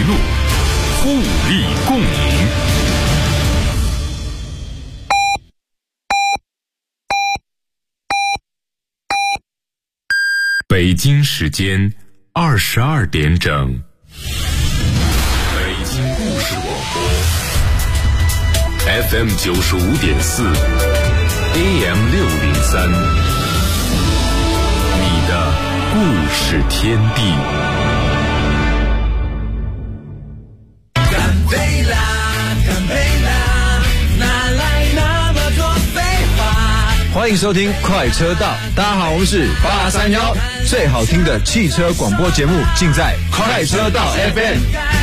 路，互利共赢。北京时间22点整，北京故事广播 FM 95.4 AM 603，你的故事天地。 干杯啦，干杯啦，哪来那么多废话？ 欢迎收听快车道，大家好，我们是831，最好听的汽车广播节目尽在快车道 FM。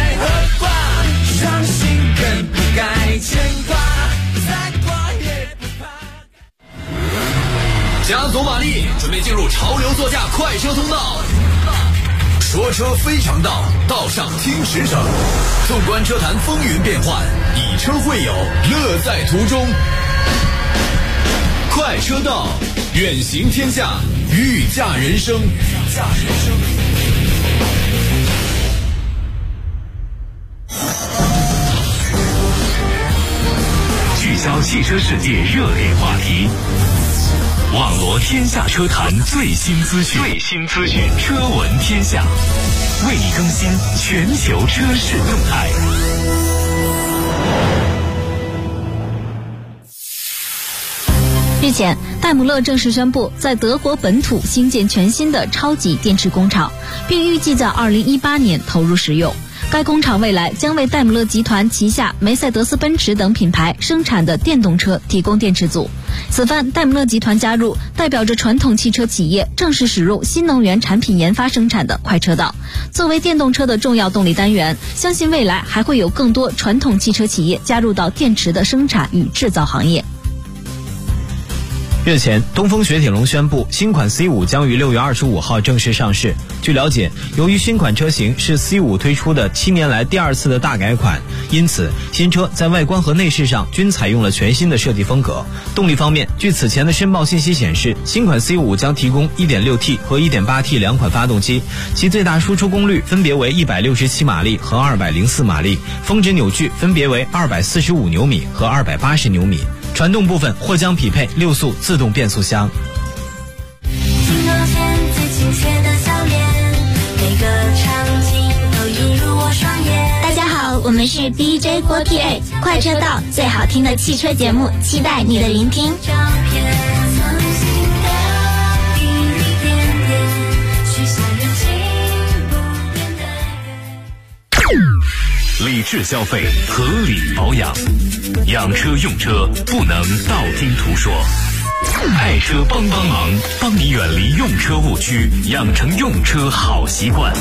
伤心更不该牵挂，再挂也不怕。加足马力，准备进入潮流座驾快车通道。说车非常道，道上听实诚。纵观车坛风云变幻，以车会友，乐在途中。快车道，远行天下，御驾人生。 聚焦汽车世界热点话题，网罗天下车坛最新资讯，车闻天下，为你更新全球车市动态。 日前，戴姆勒正式宣布在德国本土新建全新的超级电池工厂，并预计在2018年投入使用。该工厂未来将为戴姆勒集团旗下梅赛德斯奔驰等品牌生产的电动车提供电池组。此番戴姆勒集团加入，代表着传统汽车企业正式驶入新能源产品研发生产的快车道。作为电动车的重要动力单元，相信未来还会有更多传统汽车企业加入到电池的生产与制造行业。 日前，东风雪铁龙宣布，新款 C5 将于6月25号正式上市。据了解，由于新款车型是 C5 推出的7年来第2次的大改款，因此新车在外观和内饰上均采用了全新的设计风格。动力方面，据此前的申报信息显示，新款 C5 将提供 1.6T 和 1.8T 两款发动机，其最大输出功率分别为167马力和204马力，峰值扭矩分别为245牛米和280牛米。传动部分或将匹配6速自动变速箱。 听到天最亲切的笑脸，每个场景都映入我双眼。 大家好，我们是 DJ48 快车道，最好听的汽车节目，期待你的聆听。 照片曾经的一点点，许下热情不变的愿。理智消费，合理保养，养车用车不能道听途说。爱车帮忙，帮你远离用车误区，养成用车好习惯。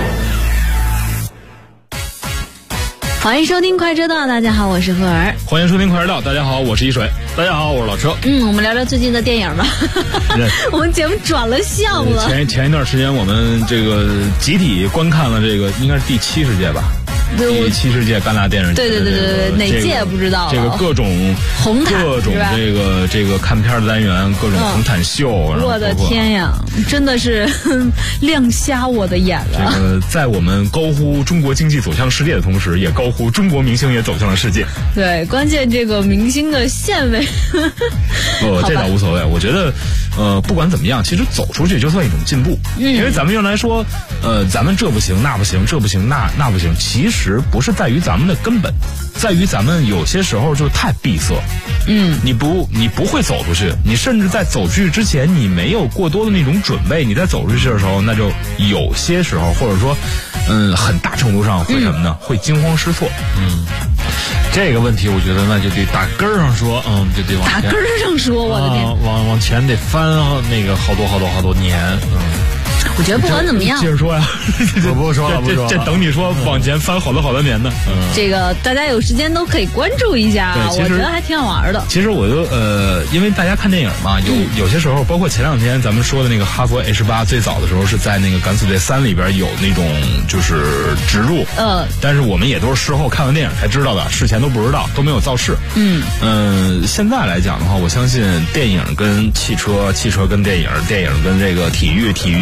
欢迎收听快车道，大家好，我是赫尔。 欢迎收听快车道，大家好，我是一水。大家好，我是老车。 我们聊聊最近的电影吧。我们节目转了向了。 前一段时间我们这个集体观看了这个应该是第70届吧。第70届戛纳电影节， 对，哪届不知道了。 这个各种红毯，各种这个看片的单元，各种红毯秀。 我的天呀，真的是亮瞎我的眼了。 这个在我们高呼中国经济走向世界的同时，也高呼中国明星也走向了世界。 对，关键这个明星的线位， 这倒无所谓。我觉得，不管怎么样，其实走出去就算一种进步。因为咱们用来说，咱们这不行那不行，这不行那不行，其实不是在于咱们的根本，在于咱们有些时候就太闭塞。你不会走出去，你甚至在走出去之前，你没有过多的那种准备，你在走出去的时候，那就有些时候或者说，很大程度上会什么呢？会惊慌失措。 这个问题我觉得那就得打根儿上说，就得往前打根儿上说，我的天， 往前得翻那个好多年。 我觉得不管怎么样， 接着说呀， 我不说了， 这等你说往前翻好多年呢。 这个大家有时间都可以关注一下，我觉得还挺好玩的。 其实我就因为大家看电影嘛，有些时候，包括前两天咱们说的那个哈佛 H8，最早的时候是在那个《敢死队3》里边有那种就是植入，但是我们也都是事后看完电影才知道的，事前都不知道，都没有造势。现在来讲的话，我相信电影跟汽车，汽车跟电影，电影跟这个体育，体育跟汽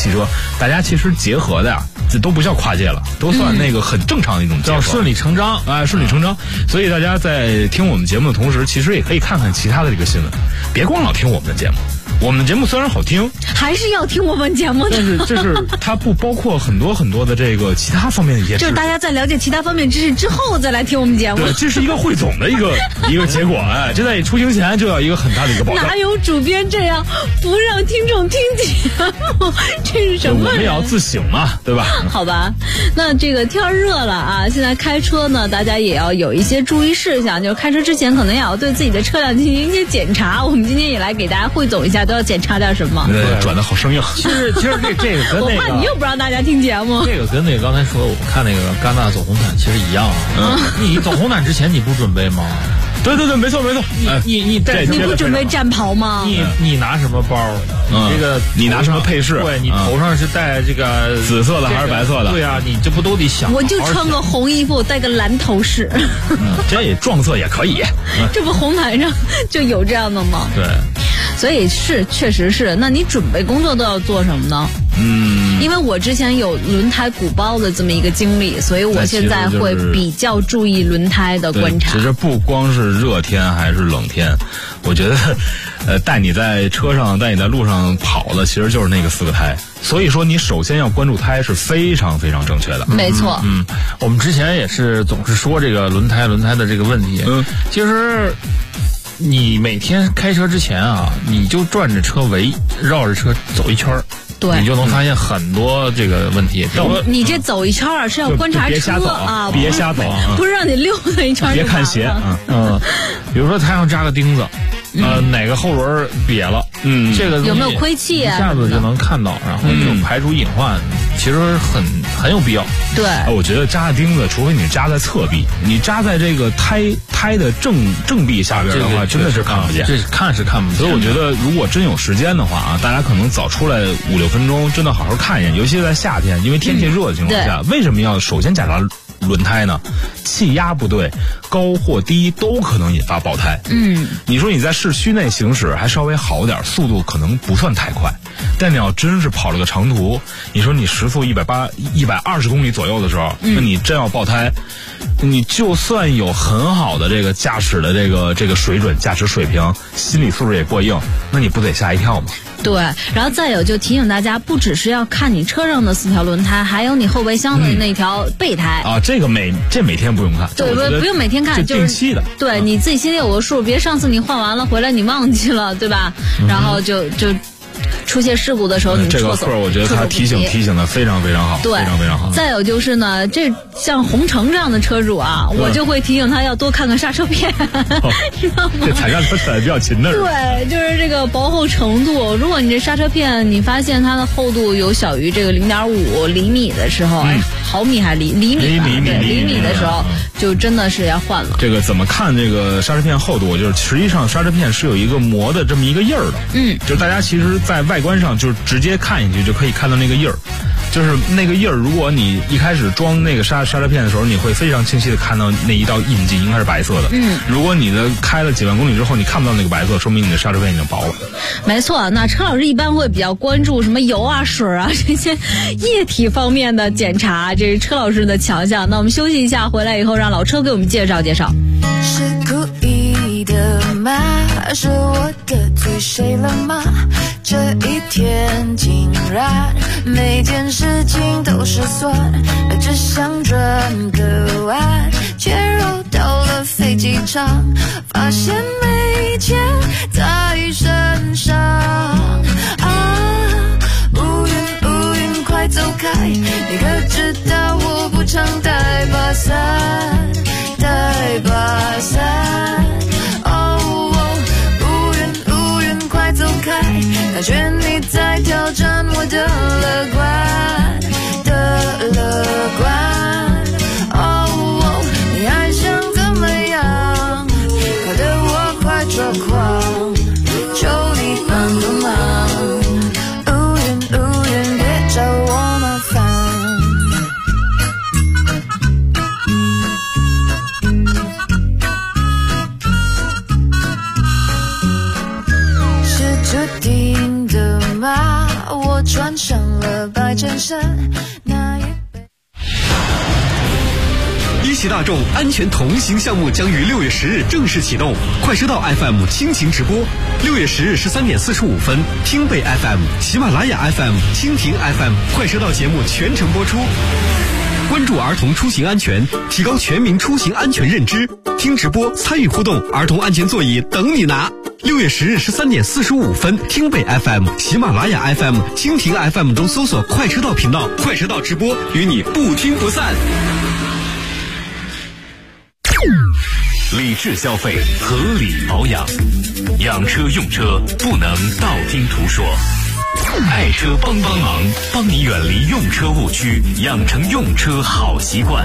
汽车，大家其实结合的呀，这都不叫跨界了，都算那个很正常的一种结合， 叫顺理成章啊，顺理成章。所以大家在听我们节目的同时，其实也可以看看其他的这个新闻，别光老听我们的节目。我们的节目虽然好听， 还是要听我们节目的。 但是这是它不包括很多很多的这个其他方面的一些知识。 就是大家在了解其他方面知识之后再来听我们节目。 对，这是一个汇总的一个结果。哎，这在出行前就要一个很大的一个保障。 哪有主编这样不让听众听节目？这是什么人？ 我们也要自省嘛，对吧？ 好吧，那这个天热了啊，现在开车呢，大家也要有一些注意事项，就是开车之前可能也要对自己的车辆进行一些检查。我们今天也来给大家汇总一下，都要检查点什么。 对，转的好生硬。 其实这个跟那个， 我怕你又不让大家听节目。 这个跟那个刚才说，我看那个戛纳走红毯其实一样啊。你走红毯之前你不准备吗？ 对，没错。 你不准备战袍吗？ 你拿什么包？这个你拿什么配饰？ 对，你头上是戴这个紫色的还是白色的？ 对啊，你这不都得想？ 我就穿个红衣服，戴个蓝头饰。 这撞色也可以。 这不红毯上就有这样的吗？ 对。 所以确实是。那你准备工作都要做什么呢？因为我之前有轮胎鼓包的这么一个经历，所以我现在会比较注意轮胎的观察。 其实不光是热天还是冷天，我觉得带你在车上带你在路上跑的其实就是那个4个胎。所以说你首先要关注胎是非常非常正确的。 没错。 我们之前也是总是说这个轮胎的这个问题。其实你每天开车之前啊，你就转着车围，绕着车走一圈儿， 对， 你就能发现很多这个问题。 你这走一圈儿是要观察车啊， 别瞎走， 不是让你溜达一圈。 别看鞋。 比如说胎上扎个钉子，哪个后轮瘪了，这个有没有亏气啊？ 一下子就能看到，然后就排除隐患，其实很有必要。 对， 我觉得扎钉子，除非你扎在侧壁，你扎在这个胎的正壁下边的话，真的是看不见。 这看是看不见。 所以我觉得，如果真有时间的话啊，大家可能早出来5-6分钟，真的好好看一眼。尤其是在夏天，因为天气热的情况下，为什么要首先检查轮胎呢？气压不对，高或低都可能引发爆胎。你说你在市区内行驶还稍微好点，速度可能不算太快，但你要真是跑了个长途，你说你时速120公里左右的时候，那你真要爆胎，你就算有很好的这个驾驶的这个水准、驾驶水平、心理素质也过硬，那你不得吓一跳吗？ 对，然后再有就提醒大家，不只是要看你车上的4条轮胎，还有你后备箱的那条备胎啊。这每天不用看， 对，不用每天看， 就是定期的。 对，你自己心里有个数，别上次你换完了回来你忘记了，对吧？然后就出现事故的时候，你这个课我觉得他提醒的非常非常好， 对， 非常非常好。 再有就是呢，这像红城这样的车主啊，我就会提醒他要多看看刹车片，知道吗？ 这踩刹车踩的比较勤的。 对，就是这个薄厚程度。如果你这刹车片你发现它的厚度有小于这个0.5厘米的时候，毫米还厘米的时候，就真的是要换了。 这个怎么看这个刹车片厚度？就是实际上刹车片是有一个磨的这么一个印儿的。就是大家其实在外观上就是直接看进去就可以看到那个印儿，就是那个印儿。如果你一开始装那个刹车片的时候，你会非常清晰的看到那一道印记，应该是白色的。如果你的开了几万公里之后，你看不到那个白色，说明你的刹车片已经薄了。 没错，那车老师一般会比较关注什么油啊、水啊这些液体方面的检查，这是车老师的强项。那我们休息一下，回来以后让老车给我们介绍介绍。 是故意的吗？是我得罪谁了吗？这一天竟然每件事情都失算，只想转个弯，切入到了飞机场，发现没钱在身上啊！乌云快走开，你可知道我不常带把伞，带把伞。快走开，感觉你在挑战我的乐观，你还想怎么样？搞得我快抓狂，求你帮个忙。乌云别找我麻烦。 身那一杯。 一汽大众安全同行项目将于6月10日正式启动，快车道 FM 倾情直播。6月10日13点45分，听贝 FM、喜马拉雅 FM、蜻蜓 FM 快车道节目全程播出。关注儿童出行安全，提高全民出行安全认知。听直播参与互动，儿童安全座椅等你拿。6月10日13点45分，听贝 FM、喜马拉雅 FM、蜻蜓 FM 中搜索快车道频道，快车道直播与你不听不散。 理智消费，合理保养，养车用车不能道听途说。爱车帮忙，帮你远离用车误区，养成用车好习惯。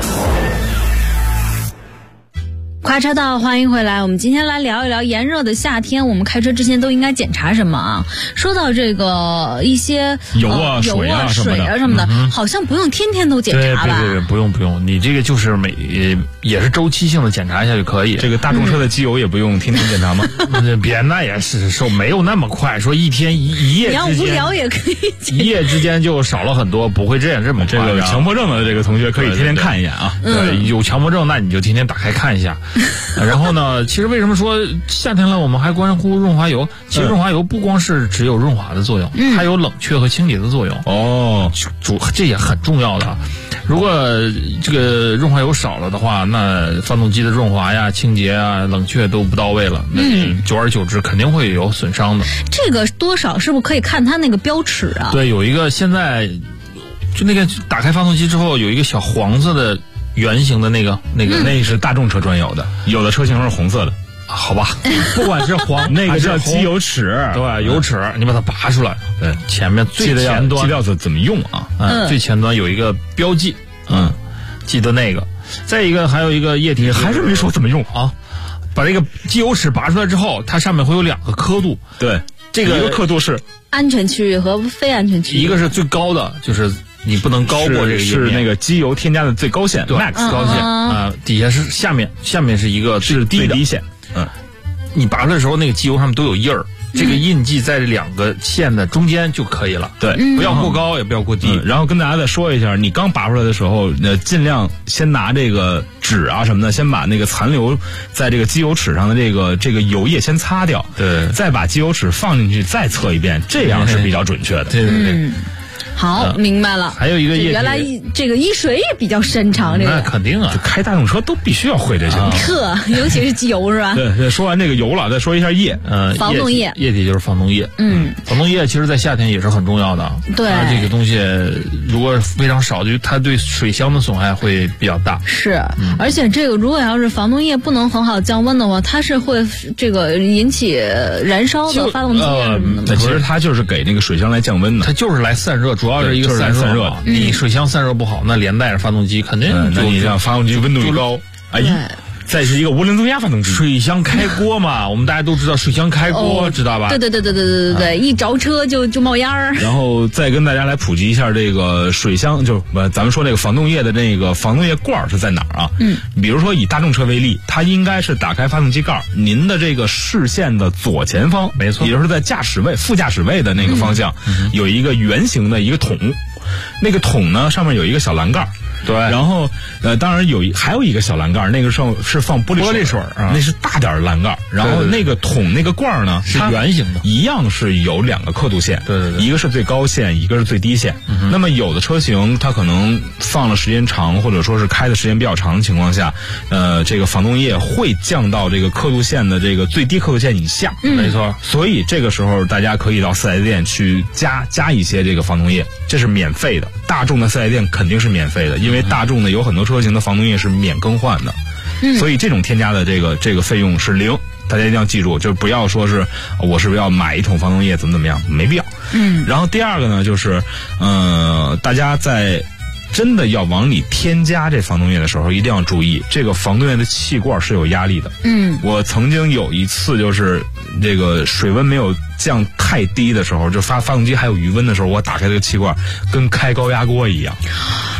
快车道，欢迎回来。我们今天来聊一聊炎热的夏天，我们开车之前都应该检查什么啊？说到这个一些油啊、水啊什么的，好像不用天天都检查吧？ 对，不用，你这个就是也是周期性的检查一下就可以。 这个大众车的机油也不用天天检查吗？ 别，那也是说没有那么快，说一天一夜之间， 你要无聊也可以一夜之间就少了很多，不会这么快。 这个强迫症的这个同学可以天天看一眼啊。 对，有强迫症那你就天天打开看一下。然后呢，其实为什么说夏天了我们还关乎润滑油？其实润滑油不光是只有润滑的作用，还有冷却和清洁的作用。 哦， 这也很重要的。如果这个润滑油少了的话，那发动机的润滑呀、清洁啊、冷却都不到位了，那久而久之肯定会有损伤的。 这个多少是不是可以看它那个标尺啊？ 对，有一个现在就那个打开发动机之后有一个小黄色的圆形的那个是大众车专有的，有的车型是红色的。 好吧，不管是黄那个叫机油尺， 对，油尺，你把它拔出来，对，前面最前端记得怎么用啊？ 最前端有一个标记，记得那个。再一个还有一个液体， 还是没说怎么用啊？把这个机油尺拔出来之后，它上面会有2个刻度， 对， 这个一个刻度是安全区域和非安全区域， 一个是最高的，就是你不能高过这个是那个机油添加的最高线 ，max 高线啊，底下是下面是一个最低线。 你拔出来的时候，那个机油上面都有印儿，这个印记在这2个线的中间就可以了。 对， 不要过高，也不要过低。 然后跟大家再说一下，你刚拔出来的时候，尽量先拿这个纸啊什么的，先把那个残留在这个机油尺上的这个油液先擦掉。 对， 再把机油尺放进去，再测一遍，这样是比较准确的。 对。 好，明白了。 还有一个液体， 原来这个医水也比比较擅长这个。 那肯定啊， 开大众车都必须要会这些。 尤其是机油是吧？ 对，说完这个油了，再说一下液。 防冻液， 液体就是防冻液。防冻液其实在夏天也是很重要的。 对， 这个东西如果非常少，就它对水箱的损害会比较大。 是，而且这个如果要是防冻液不能很好降温的话，它是会这个引起燃烧的发动机什么的。 其实它就是给那个水箱来降温的， 它就是来散热，主要是一个散热。你水箱散热不好，那连带着发动机肯定那你让发动机温度一高，再是一个涡轮增压发动机， 水箱开锅嘛，我们大家都知道水箱开锅，知道吧？ 对，一着车就冒烟儿。 然后再跟大家来普及一下这个水箱，就咱们说这个防冻液的这个防冻液罐是在哪儿啊？比如说以大众车为例，它应该是打开发动机盖，您的这个视线的左前方， 没错， 也就是在驾驶位、副驾驶位的那个方向，有一个圆形的一个桶，那个桶呢上面有一个小栏杆。 对， 然后当然还有一个小栏杆，那个是放玻璃水啊，那是大点的栏杆。然后那个桶那个罐呢是圆形的， 一样是有2个刻度线， 对， 一个是最高线，一个是最低线。那么有的车型它可能放了时间长，或者说是开的时间比较长的情况下，这个防冻液会降到这个刻度线的这个最低刻度线以下。 没错。 所以这个时候大家可以到4S店去加一些这个防冻液，这是免费的。大众的4S店肯定是免费的，因为大众的有很多车型的防冻液是免更换的，所以这种添加的这个费用是0。大家一定要记住，就不要说是我是不是要买一桶防冻液怎么样，没必要。然后第二个呢，就是大家在真的要往里添加这防冻液的时候，一定要注意，这个防冻液的气罐是有压力的。我曾经有一次就是这个水温没有降太低的时候，就发动机还有余温的时候，我打开这个气罐跟开高压锅一样。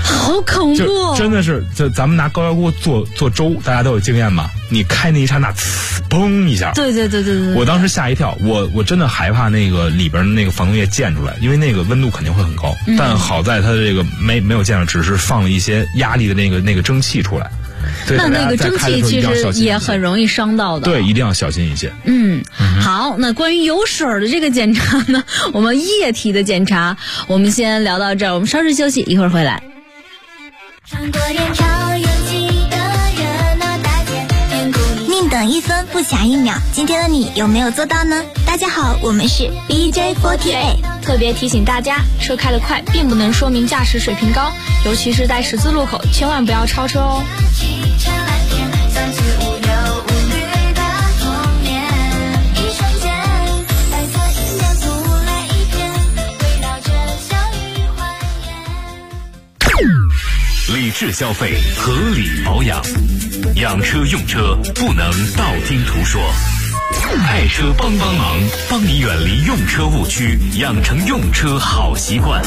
好恐怖！ 真的是，咱们拿高压锅做粥，大家都有经验嘛。你开那一刹那，砰一下， 对。 我当时吓一跳，我真的害怕那个里边的那个防冻液溅出来，因为那个温度肯定会很高。但好在它的这个没有溅上，只是放了一些压力的那个蒸汽出来。 那个蒸汽其实也很容易伤到的。 对，一定要小心一些。 好，那关于有水的这个检查呢，我们液体的检查，我们先聊到这儿，我们稍事休息，一会儿回来。 穿过人潮拥挤的热闹大街，宁等1分不假1秒，今天的你有没有做到呢？大家好，我们是 BJ48， 特别提醒大家，车开得快并不能说明驾驶水平高，尤其是在十字路口，千万不要超车哦。 理智消费，合理保养，养车用车不能道听途说。爱车帮忙，帮你远离用车误区，养成用车好习惯。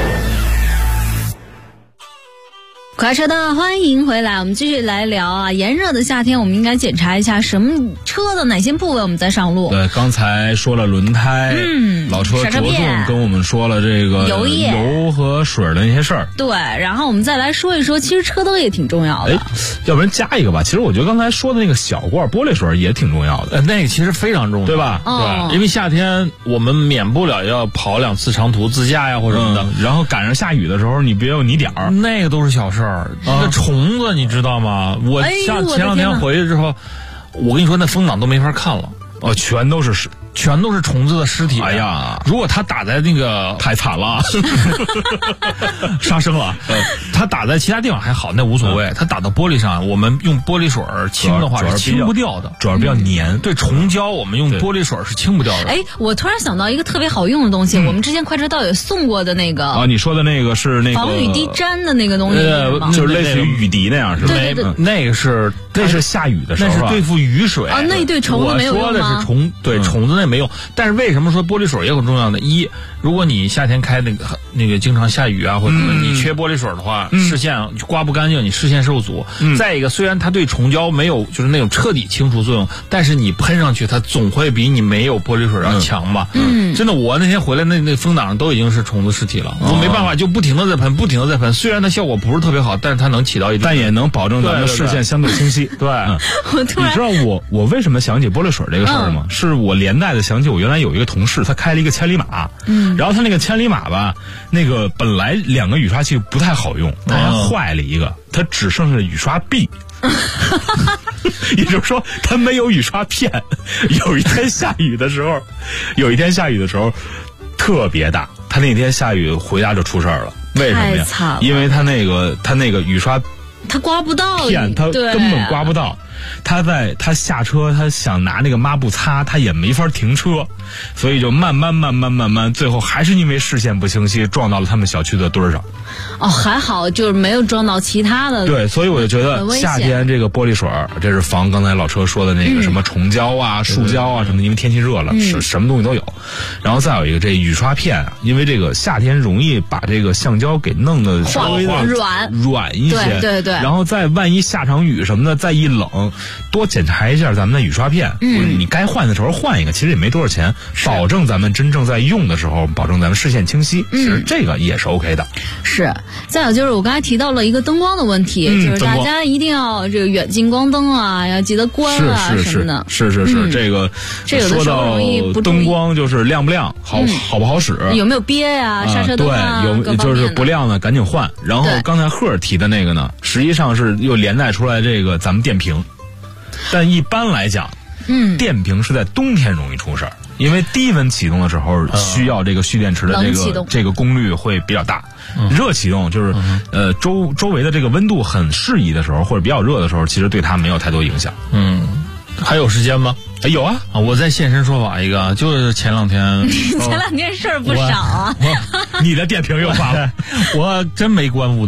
快车道，欢迎回来，我们继续来聊啊。炎热的夏天，我们应该检查一下什么车的哪些部位我们再上路。 对，刚才说了轮胎，老车着重跟我们说了这个油和水的那些事儿。 对，然后我们再来说一说，其实车灯也挺重要的。 要不然加一个吧。其实我觉得刚才说的那个小罐玻璃水也挺重要的， 那个其实非常重要， 对吧？ 对，因为夏天我们免不了要跑2次长途自驾呀或者什么的， 然后赶上下雨的时候，你别有泥点儿， 那个都是小事儿。那虫子你知道吗？我前2天回去之后，我跟你说那风挡都没法看了， 全都是虫子的尸体。 哎呀，如果它打在那个太惨了，杀生了。 它打在其他地方还好，那无所谓。它打到玻璃上，我们用玻璃水清的话是清不掉的， 主要比较黏。 对，虫胶我们用玻璃水是清不掉的。 我突然想到一个特别好用的东西，我们之前快车道也送过的那个啊，你说的那个是那个防雨滴粘的那个东西， 就是类似于雨滴那样，是吧？ 对， 那是下雨的时候， 那是对付雨水啊。那对虫子没有用吗？ 我说的是虫子那没用。但是为什么说玻璃水也很重要呢？一，如果你夏天开那个经常下雨啊，或者你缺玻璃水的话，视线刮不干净，你视线受阻。再一个，虽然它对虫胶没有就是那种彻底清除作用，但是你喷上去，它总会比你没有玻璃水要强吧？真的，我那天回来那风挡上都已经是虫子尸体了，我没办法，就不停的在喷。虽然它效果不是特别好，但是它能起到一定， 但也能保证咱们的视线相对清晰。 对， 你知道我为什么想起玻璃水这个事儿吗？是我连带的想起我原来有一个同事，他开了一个千里马，然后他那个千里马吧，那个本来2个雨刷器不太好用，他还坏了一个，他只剩下雨刷臂。也就是说，他没有雨刷片。有一天下雨的时候，特别大。他那天下雨回家就出事儿了，为什么呀？因为他那个雨刷， 他刮不到片，他根本刮不到。他下车，他想拿那个抹布擦，他也没法停车，所以就慢慢，最后还是因为视线不清晰，撞到了他们小区的墩儿上。 还好就是没有撞到其他的。 对，所以我就觉得夏天这个玻璃水，这是防刚才老车说的那个什么虫胶啊、树胶啊什么的，因为天气热了，什么东西都有。然后再有一个这雨刷片啊，因为这个夏天容易把这个橡胶给弄得稍微的软一些， 对。 然后再万一下场雨什么的，再一冷，多检查一下咱们的雨刷片，你该换的时候换一个，其实也没多少钱，保证咱们真正在用的时候，保证咱们视线清晰，其实这个也是 OK 的。 是，再有就是我刚才提到了一个灯光的问题，就是大家一定要这个远近光灯啊，要记得关啊什么的。 是，这个说到灯光就是亮不亮，好不好使， 有没有憋呀，刹车灯啊， 对，就是不亮的赶紧换。然后刚才赫尔提的那个呢，实际上是又连带出来这个咱们电瓶。但一般来讲，电瓶是在冬天容易出事儿，因为低温启动的时候需要这个蓄电池的这个功率会比较大。热启动就是周围的这个温度很适宜的时候，或者比较热的时候，其实对它没有太多影响。 还有时间吗？ 有啊， 我再现身说法一个，就是前2天前2天事儿不少啊。 你的电瓶又发了， 我真没关雾灯。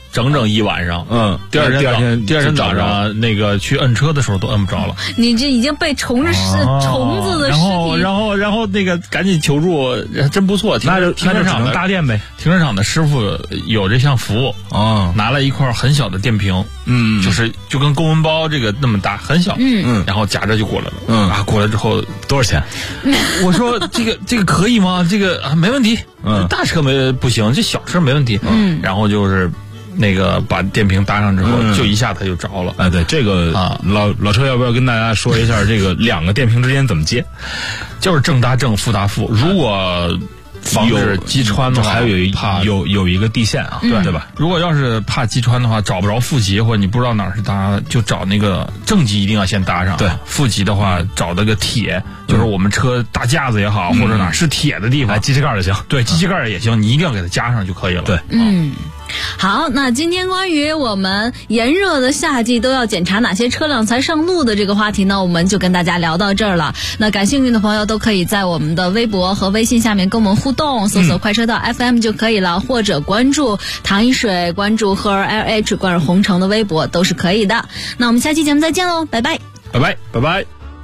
整整一晚上。第二天早上那个去摁车的时候都摁不着了。 你这已经被虫子的尸体， 然后那个赶紧求助，真不错。 那就只能搭电呗。 停车场的师傅有这项服务拿了一块很小的电瓶，就跟公文包这个那么大，很小，然后夹着就过来了，过来之后多少钱？ 我说这个可以吗？这个没问题，大车不行，这小车没问题，然后就是那个把电瓶搭上之后，就一下它就着了。 对这个老车要不要跟大家说一下这个两个电瓶之间怎么接？ 就是正搭正，负搭负。如果防止击穿的话， 还有一个地线啊，对吧？ 如果要是怕击穿的话，找不着负极或者你不知道哪儿是搭，就找那个正极一定要先搭上。 对， 负极的话找那个铁，就是我们车搭架子也好，或者哪是铁的地方， 机器盖就行。 对，机器盖也行，你一定要给它加上就可以了。 对， 好，那今天关于我们炎热的夏季都要检查哪些车辆才上路的这个话题呢，我们就跟大家聊到这儿了。那感兴趣的朋友都可以在我们的微博和微信下面跟我们互动，搜索快车道 FM 就可以了，或者关注糖一水，关注赫尔 LH， 关注红城的微博都是可以的。那我们下期节目再见喽，拜拜， 拜拜，拜拜。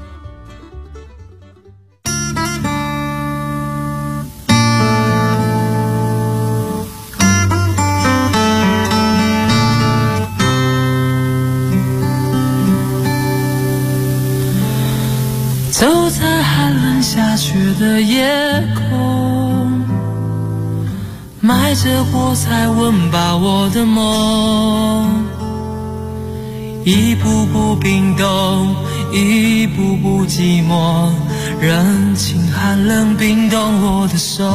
走在寒冷下雪的夜空，埋着火柴温饱我的梦，一步步冰冻，一步步寂寞，人情寒冷冰冻我的手，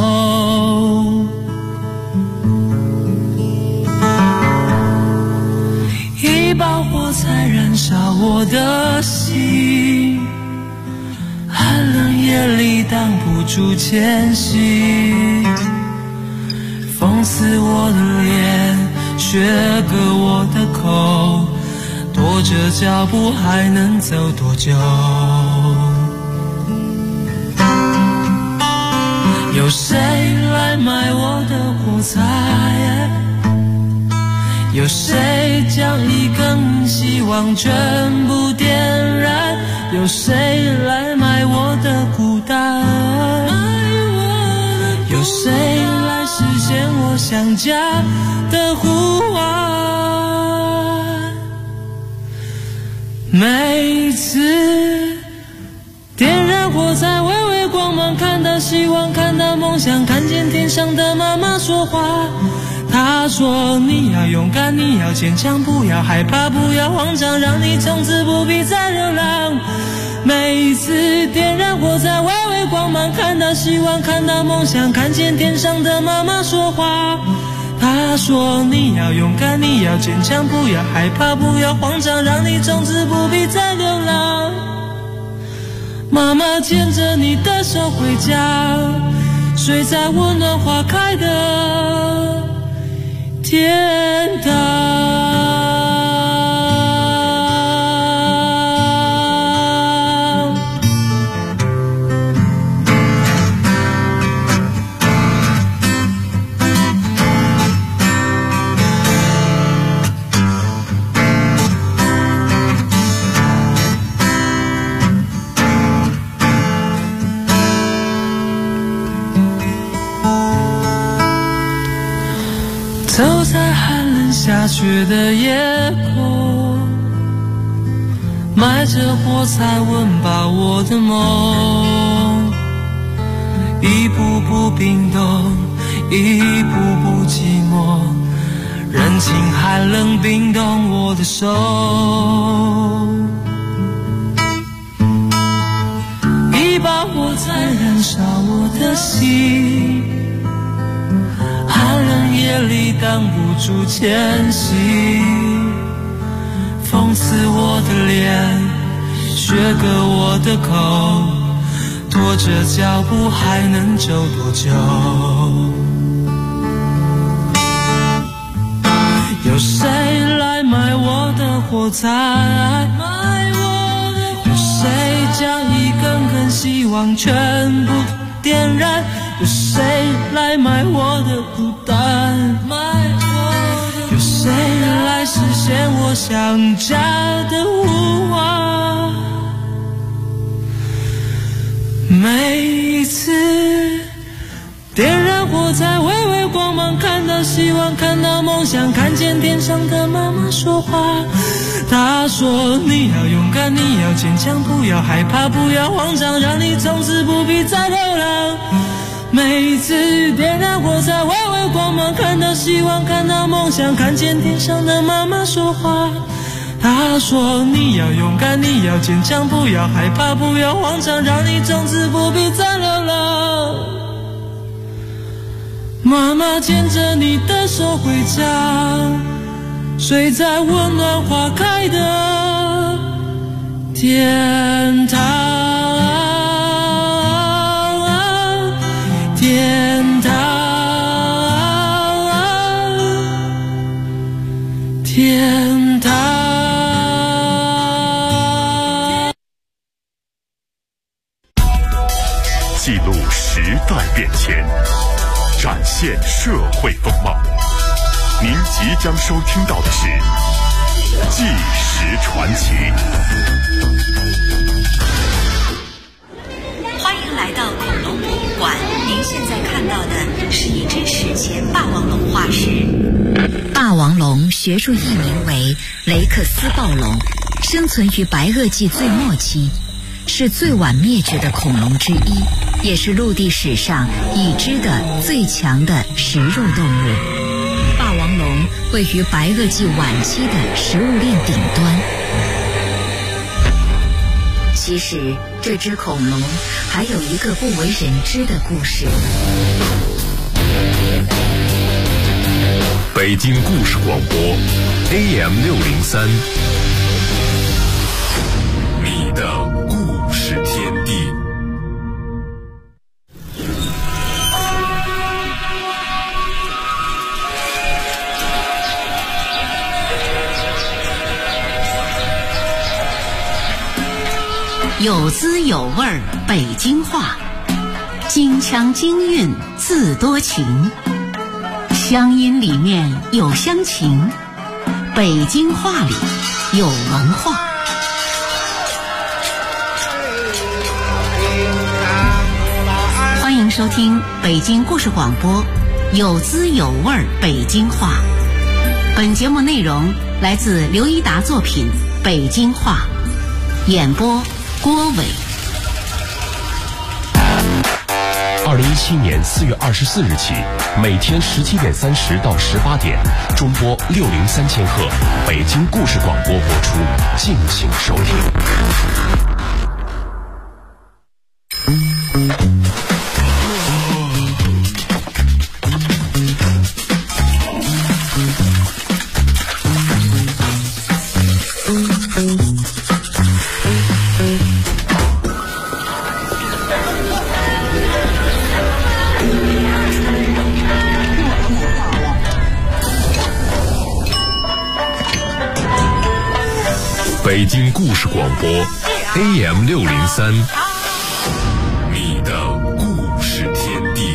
一把火柴燃烧我的心，寒冷夜里挡不住前行，风刺我的脸，雪割我的口，拖着脚步还能走多久？有谁来买我的火柴？有谁将一根希望全部点燃？有谁来买我的孤单？有谁来实现我想家的呼唤？每次点燃火柴，微微光芒，看到希望，看到梦想，看见天上的妈妈说话。他说你要勇敢，你要坚强，不要害怕，不要慌张，让你从此不必再流浪。每一次点燃火柴，微微光芒，看到希望，看到梦想，看见天上的妈妈说话。他说你要勇敢，你要坚强，不要害怕，不要慌张，让你从此不必再流浪。妈妈牵着你的手回家，睡在温暖花开的天堂。走在寒冷下雪的夜空，埋着火柴温饱我的梦，一步步冰冻，一步步寂寞，人情寒冷冰冻我的手，一把火柴燃烧我的心，寒冷夜里挡不住前行，风刺我的脸，雪割我的口，拖着脚步还能走多久？有谁来买我的火柴？有谁将一根根希望全部点燃？有谁来买我的孤单？有谁来实现我想家的呼唤。每一次点燃火柴，微微光芒，看到希望，看到梦想，看见天上的妈妈说话。她说你要勇敢，你要坚强，不要害怕，不要慌张，让你从此不必再流浪。每一次点燃火柴，微微光芒，看到希望，看到梦想，看见天上的妈妈说话。她说你要勇敢，你要坚强，不要害怕，不要慌张，让你从此不必再流浪。妈妈牵着你的手回家，睡在温暖花开的天堂。天堂，天堂。 记录时代变迁，展现社会风貌。您即将收听到的是《纪实传奇》。 欢迎来到恐龙博物馆。您现在看到的是一只史前霸王龙化石。霸王龙学术译名为雷克斯暴龙，生存于白垩纪最末期，是最晚灭绝的恐龙之一，也是陆地史上已知的最强的食肉动物。霸王龙位于白垩纪晚期的食物链顶端。其实这只恐龙还有一个不为人知的故事。 北京故事广播 AM603，你的故事天地。 有滋有味儿北京话，京腔京韵字多情，乡音里面有乡情，北京话里有文化。欢迎收听北京故事广播有滋有味儿北京话。本节目内容来自刘一达作品《北京话》，演播郭伟。 2017年4月24日起，每天17点30到18点，中波603千赫，北京故事广播播出，敬请收听。 北京故事广播 AM603，你的故事天地。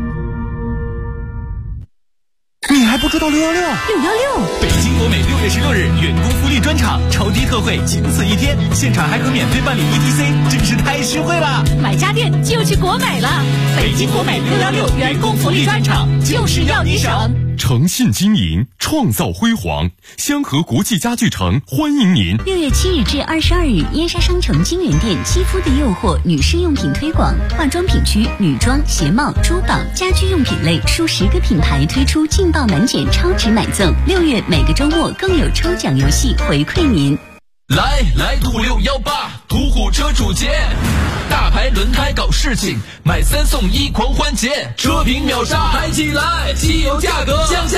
你还不知道616？616，北京国美6月16日员工福利专场，超低特惠，仅此一天，现场还可免费办理 ETC， 真是太实惠了！ 买家电就去国美了，北京国美616员工福利专场，就是要你省。 诚信经营，创造辉煌，香河国际家具城欢迎您。 6月7日至22日，燕莎商城金源店肌肤的诱惑女士用品推广，化妆品区女装、鞋帽、珠宝、家居用品类数10个品牌推出劲爆满减超值买赠，6月每个周末更有抽奖游戏回馈您。 来兔618，途虎车主节，大牌轮胎搞事情，买3送1狂欢节，车评秒杀，嗨起来，汽油价格降下。